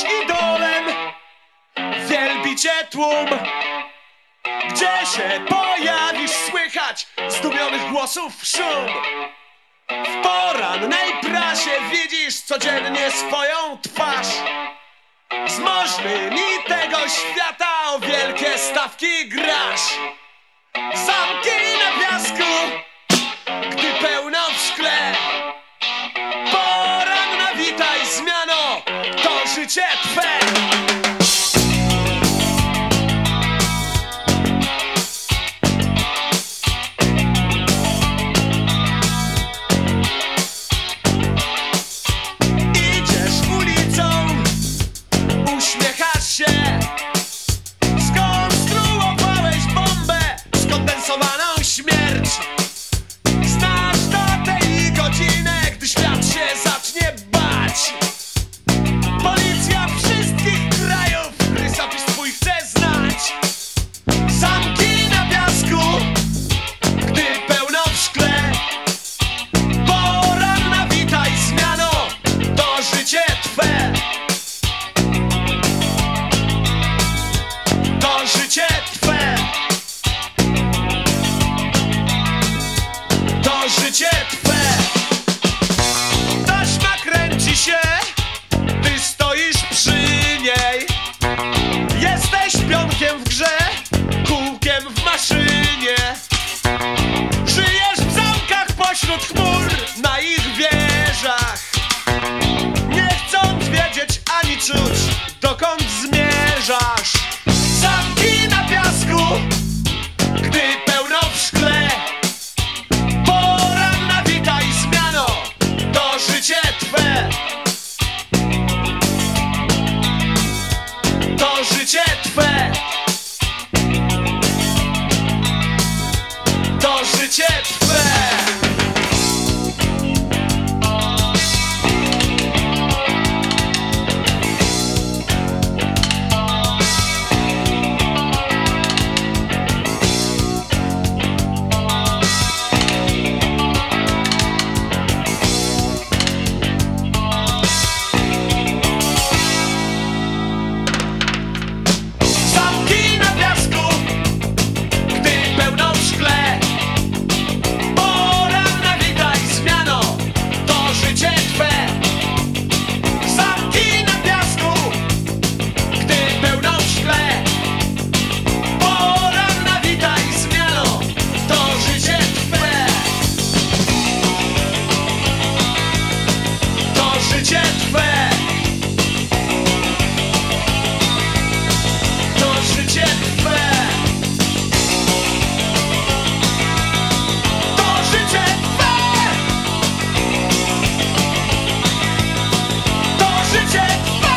idolem, wielbi cię tłum. Gdzie się pojawisz, słychać zdumionych głosów szum. W porannej prasie widzisz codziennie swoją twarz. Z możnymi tego świata o wielkie stawki grasz. Zamki na piasku, gdy pełno w szkle. Poranna, witaj zmiano, to życie twe. Idziesz ulicą, uśmiechasz się. Skonstruowałeś bombę, skondensowaną śmierć. Znasz datę i godzinę, gdy świat się zacznie bać. Policja wszystkich krajów rysopis twój chce znać. Zamki na piasku, gdy pełno w szkle. Poranna, witaj zmiano, to życie twe. To życie twe. To życie twe. Taśma kręci się, ty stoisz przy niej. Jesteś pionkiem w grze, kółkiem w maszynie. Żyjesz w zamkach pośród chmur, na ich wieżach. Nie chcąc wiedzieć ani czuć, dokąd zmierzasz. Zamki na piasku, gdy pełno w szkle. Poranna, witaj zmiano, to życie twe. To życie twe. To życie twe. Zamki na piasku, gdy pełno w szkle. Poranna, witaj zmiano, to życie twe. Zamki na piasku, gdy pełno w szkle. Poranna, witaj zmiano, to życie twe. To życie twe. To życie twe. To życie twe. To życie twe.